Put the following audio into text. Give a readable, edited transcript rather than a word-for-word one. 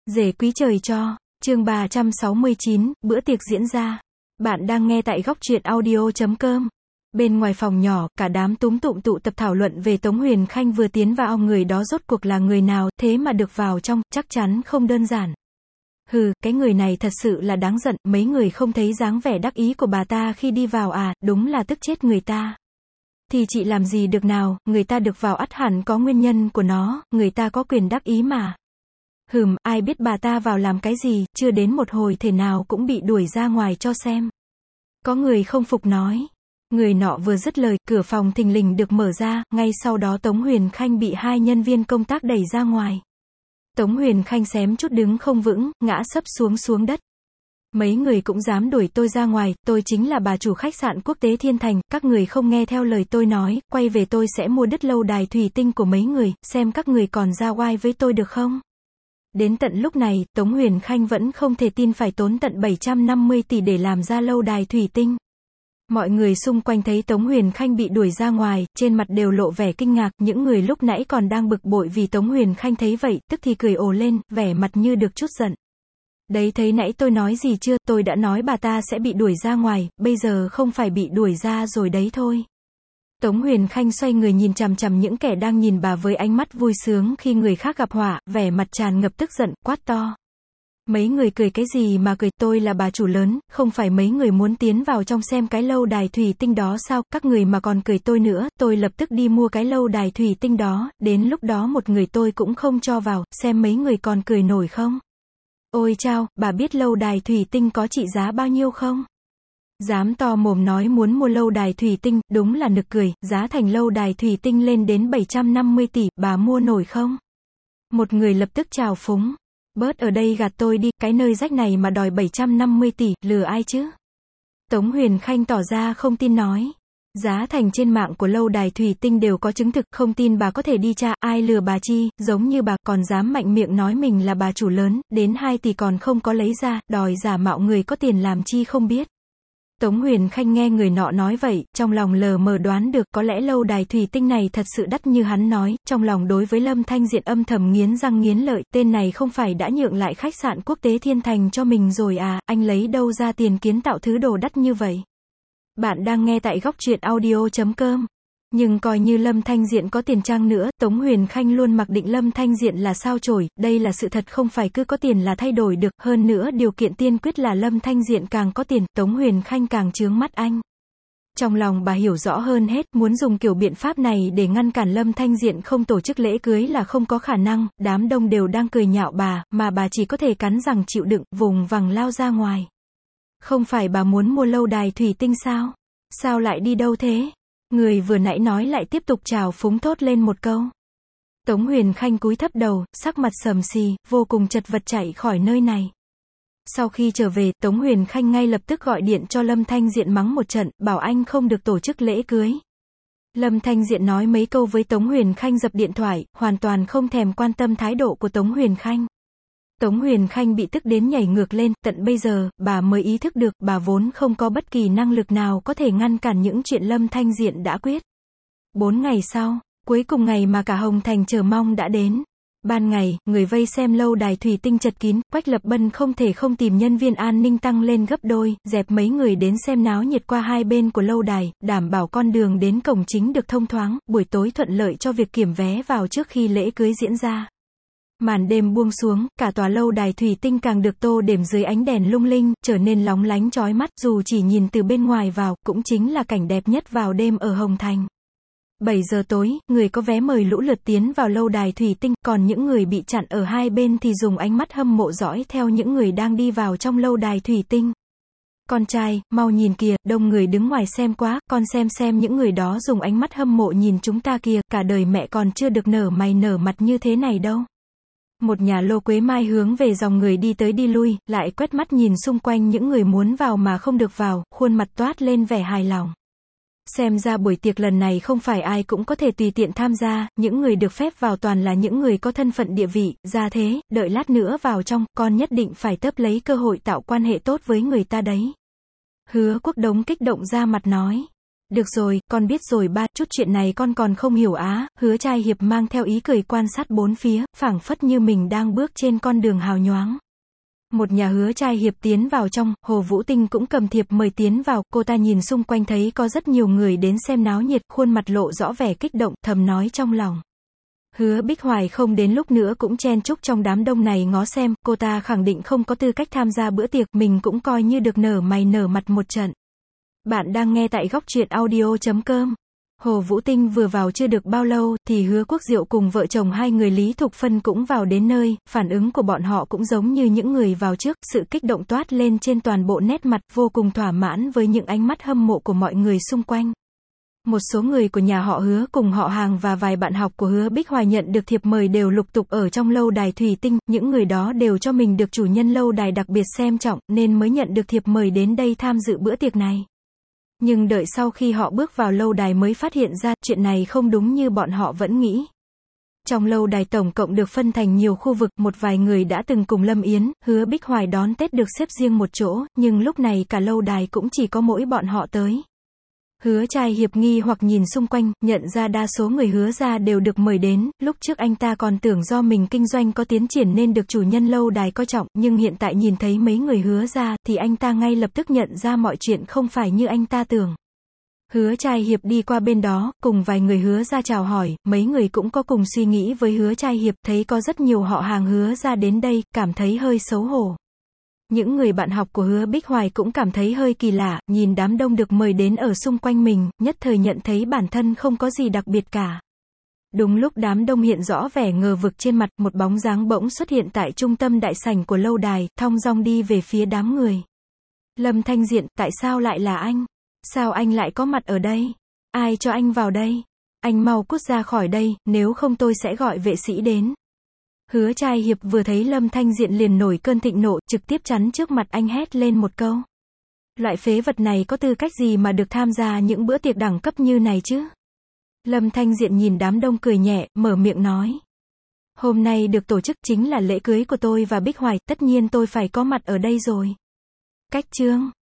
Rể quý trời cho, chương 369, bữa tiệc diễn ra. Bạn đang nghe tại góc truyện audio.com. Bên ngoài phòng nhỏ, cả đám túm tụm tụ tập thảo luận về Tống Huyền Khanh vừa tiến vào, người đó rốt cuộc là người nào, thế mà được vào trong, chắc chắn không đơn giản. Hừ, cái người này thật sự là đáng giận, mấy người không thấy dáng vẻ đắc ý của bà ta khi đi vào à, đúng là tức chết người ta. Thì chị làm gì được nào, người ta được vào ắt hẳn có nguyên nhân của nó, người ta có quyền đắc ý mà. Ai biết bà ta vào làm cái gì, chưa đến một hồi thể nào cũng bị đuổi ra ngoài cho xem. Có người không phục nói. Người nọ vừa dứt lời, cửa phòng thình lình được mở ra, ngay sau đó Tống Huyền Khanh bị hai nhân viên công tác đẩy ra ngoài. Tống Huyền Khanh xém chút đứng không vững, ngã sấp xuống đất. Mấy người cũng dám đuổi tôi ra ngoài, tôi chính là bà chủ khách sạn quốc tế Thiên Thành, các người không nghe theo lời tôi nói, quay về tôi sẽ mua đứt lâu đài thủy tinh của mấy người, xem các người còn ra oai với tôi được không? Đến tận lúc này, Tống Huyền Khanh vẫn không thể tin phải tốn tận 750 tỷ để làm ra lâu đài thủy tinh. Mọi người xung quanh thấy Tống Huyền Khanh bị đuổi ra ngoài, trên mặt đều lộ vẻ kinh ngạc, những người lúc nãy còn đang bực bội vì Tống Huyền Khanh thấy vậy, tức thì cười ồ lên, vẻ mặt như được chút giận. Đấy, thấy nãy tôi nói gì chưa, tôi đã nói bà ta sẽ bị đuổi ra ngoài, bây giờ không phải bị đuổi ra rồi đấy thôi. Tống Huyền Khanh xoay người nhìn chằm chằm những kẻ đang nhìn bà với ánh mắt vui sướng khi người khác gặp họa, vẻ mặt tràn ngập tức giận, quát to. Mấy người cười cái gì mà cười, tôi là bà chủ lớn, không phải mấy người muốn tiến vào trong xem cái lâu đài thủy tinh đó sao, các người mà còn cười tôi nữa, tôi lập tức đi mua cái lâu đài thủy tinh đó, đến lúc đó một người tôi cũng không cho vào, xem mấy người còn cười nổi không. Ôi chao, bà biết lâu đài thủy tinh có trị giá bao nhiêu không? Dám to mồm nói muốn mua lâu đài thủy tinh, đúng là nực cười, giá thành lâu đài thủy tinh lên đến 750 tỷ, bà mua nổi không? Một người lập tức chào phúng. Bớt ở đây gạt tôi đi, cái nơi rách này mà đòi 750 tỷ, lừa ai chứ? Tống Huyền Khanh tỏ ra không tin nói. Giá thành trên mạng của lâu đài thủy tinh đều có chứng thực, không tin bà có thể đi tra, ai lừa bà chi, giống như bà, còn dám mạnh miệng nói mình là bà chủ lớn, đến 2 tỷ còn không có lấy ra, đòi giả mạo người có tiền làm chi không biết. Tống Huyền Khanh nghe người nọ nói vậy, trong lòng lờ mờ đoán được có lẽ lâu đài thủy tinh này thật sự đắt như hắn nói, trong lòng đối với Lâm Thanh Diện âm thầm nghiến răng nghiến lợi, tên này không phải đã nhượng lại khách sạn quốc tế Thiên Thành cho mình rồi à, anh lấy đâu ra tiền kiến tạo thứ đồ đắt như vậy? Bạn đang nghe tại góc truyện audio.com. Nhưng coi như Lâm Thanh Diện có tiền chăng nữa, Tống Huyền Khanh luôn mặc định Lâm Thanh Diện là sao chổi, đây là sự thật, không phải cứ có tiền là thay đổi được, hơn nữa điều kiện tiên quyết là Lâm Thanh Diện càng có tiền, Tống Huyền Khanh càng chướng mắt anh. Trong lòng bà hiểu rõ hơn hết, muốn dùng kiểu biện pháp này để ngăn cản Lâm Thanh Diện không tổ chức lễ cưới là không có khả năng, đám đông đều đang cười nhạo bà, mà bà chỉ có thể cắn răng chịu đựng, vùng vằng lao ra ngoài. Không phải bà muốn mua lâu đài thủy tinh sao? Sao lại đi đâu thế? Người vừa nãy nói lại tiếp tục chào phúng thốt lên một câu. Tống Huyền Khanh cúi thấp đầu, sắc mặt sầm xì, vô cùng chật vật chạy khỏi nơi này. Sau khi trở về, Tống Huyền Khanh ngay lập tức gọi điện cho Lâm Thanh Diện mắng một trận, bảo anh không được tổ chức lễ cưới. Lâm Thanh Diện nói mấy câu với Tống Huyền Khanh dập điện thoại, hoàn toàn không thèm quan tâm thái độ của Tống Huyền Khanh. Tống Huyền Khanh bị tức đến nhảy ngược lên, tận bây giờ, bà mới ý thức được, bà vốn không có bất kỳ năng lực nào có thể ngăn cản những chuyện Lâm Thanh Diện đã quyết. 4 ngày sau, cuối cùng ngày mà cả Hồng Thành chờ mong đã đến. Ban ngày, người vây xem lâu đài thủy tinh chật kín, Quách Lập Bân không thể không tìm nhân viên an ninh tăng lên gấp đôi, dẹp mấy người đến xem náo nhiệt qua hai bên của lâu đài, đảm bảo con đường đến cổng chính được thông thoáng, buổi tối thuận lợi cho việc kiểm vé vào trước khi lễ cưới diễn ra. Màn đêm buông xuống, cả tòa lâu đài thủy tinh càng được tô điểm dưới ánh đèn lung linh, trở nên lóng lánh chói mắt, dù chỉ nhìn từ bên ngoài vào, cũng chính là cảnh đẹp nhất vào đêm ở Hồng Thành. 7 giờ tối, người có vé mời lũ lượt tiến vào lâu đài thủy tinh, còn những người bị chặn ở hai bên thì dùng ánh mắt hâm mộ dõi theo những người đang đi vào trong lâu đài thủy tinh. Con trai, mau nhìn kìa, đông người đứng ngoài xem quá, con xem những người đó dùng ánh mắt hâm mộ nhìn chúng ta kìa, cả đời mẹ còn chưa được nở mày nở mặt như thế này đâu. Một nhà lô Quế Mai hướng về dòng người đi tới đi lui, lại quét mắt nhìn xung quanh những người muốn vào mà không được vào, khuôn mặt toát lên vẻ hài lòng. Xem ra buổi tiệc lần này không phải ai cũng có thể tùy tiện tham gia, những người được phép vào toàn là những người có thân phận địa vị, ra thế, đợi lát nữa vào trong, con nhất định phải tấp lấy cơ hội tạo quan hệ tốt với người ta đấy. Hứa Quốc Đống kích động ra mặt nói. Được rồi, con biết rồi ba, chút chuyện này con còn không hiểu á, Hứa Trai Hiệp mang theo ý cười quan sát bốn phía, phảng phất như mình đang bước trên con đường hào nhoáng. Một nhà Hứa Trai Hiệp tiến vào trong, Hồ Vũ Tinh cũng cầm thiệp mời tiến vào, cô ta nhìn xung quanh thấy có rất nhiều người đến xem náo nhiệt, khuôn mặt lộ rõ vẻ kích động, thầm nói trong lòng. Hứa Bích Hoài không đến lúc nữa cũng chen chúc trong đám đông này ngó xem, cô ta khẳng định không có tư cách tham gia bữa tiệc, mình cũng coi như được nở mày nở mặt một trận. Bạn đang nghe tại góc truyện audio.com. Hồ Vũ Tinh vừa vào chưa được bao lâu, thì Hứa Quốc Diệu cùng vợ chồng hai người Lý Thục Phân cũng vào đến nơi, phản ứng của bọn họ cũng giống như những người vào trước, sự kích động toát lên trên toàn bộ nét mặt, vô cùng thỏa mãn với những ánh mắt hâm mộ của mọi người xung quanh. Một số người của nhà họ Hứa cùng họ hàng và vài bạn học của Hứa Bích Hoài nhận được thiệp mời đều lục tục ở trong lâu đài thủy tinh, những người đó đều cho mình được chủ nhân lâu đài đặc biệt xem trọng, nên mới nhận được thiệp mời đến đây tham dự bữa tiệc này. Nhưng đợi sau khi họ bước vào lâu đài mới phát hiện ra, chuyện này không đúng như bọn họ vẫn nghĩ. Trong lâu đài tổng cộng được phân thành nhiều khu vực, một vài người đã từng cùng Lâm Yến, Hứa Bích Hoài đón Tết được xếp riêng một chỗ, nhưng lúc này cả lâu đài cũng chỉ có mỗi bọn họ tới. Hứa Trai Hiệp nghi hoặc nhìn xung quanh, nhận ra đa số người Hứa gia đều được mời đến, lúc trước anh ta còn tưởng do mình kinh doanh có tiến triển nên được chủ nhân lâu đài coi trọng, nhưng hiện tại nhìn thấy mấy người Hứa gia, thì anh ta ngay lập tức nhận ra mọi chuyện không phải như anh ta tưởng. Hứa Trai Hiệp đi qua bên đó, cùng vài người Hứa gia chào hỏi, mấy người cũng có cùng suy nghĩ với Hứa Trai Hiệp, thấy có rất nhiều họ hàng Hứa gia đến đây, cảm thấy hơi xấu hổ. Những người bạn học của Hứa Bích Hoài cũng cảm thấy hơi kỳ lạ, nhìn đám đông được mời đến ở xung quanh mình, nhất thời nhận thấy bản thân không có gì đặc biệt cả. Đúng lúc đám đông hiện rõ vẻ ngờ vực trên mặt, một bóng dáng bỗng xuất hiện tại trung tâm đại sảnh của lâu đài, thong dong đi về phía đám người. Lâm Thanh Diện, tại sao lại là anh? Sao anh lại có mặt ở đây? Ai cho anh vào đây? Anh mau cút ra khỏi đây, nếu không tôi sẽ gọi vệ sĩ đến. Hứa Trai Hiệp vừa thấy Lâm Thanh Diện liền nổi cơn thịnh nộ, trực tiếp chắn trước mặt anh hét lên một câu. Loại phế vật này có tư cách gì mà được tham gia những bữa tiệc đẳng cấp như này chứ? Lâm Thanh Diện nhìn đám đông cười nhẹ, mở miệng nói. Hôm nay được tổ chức chính là lễ cưới của tôi và Bích Hoài, tất nhiên tôi phải có mặt ở đây rồi. Cách chương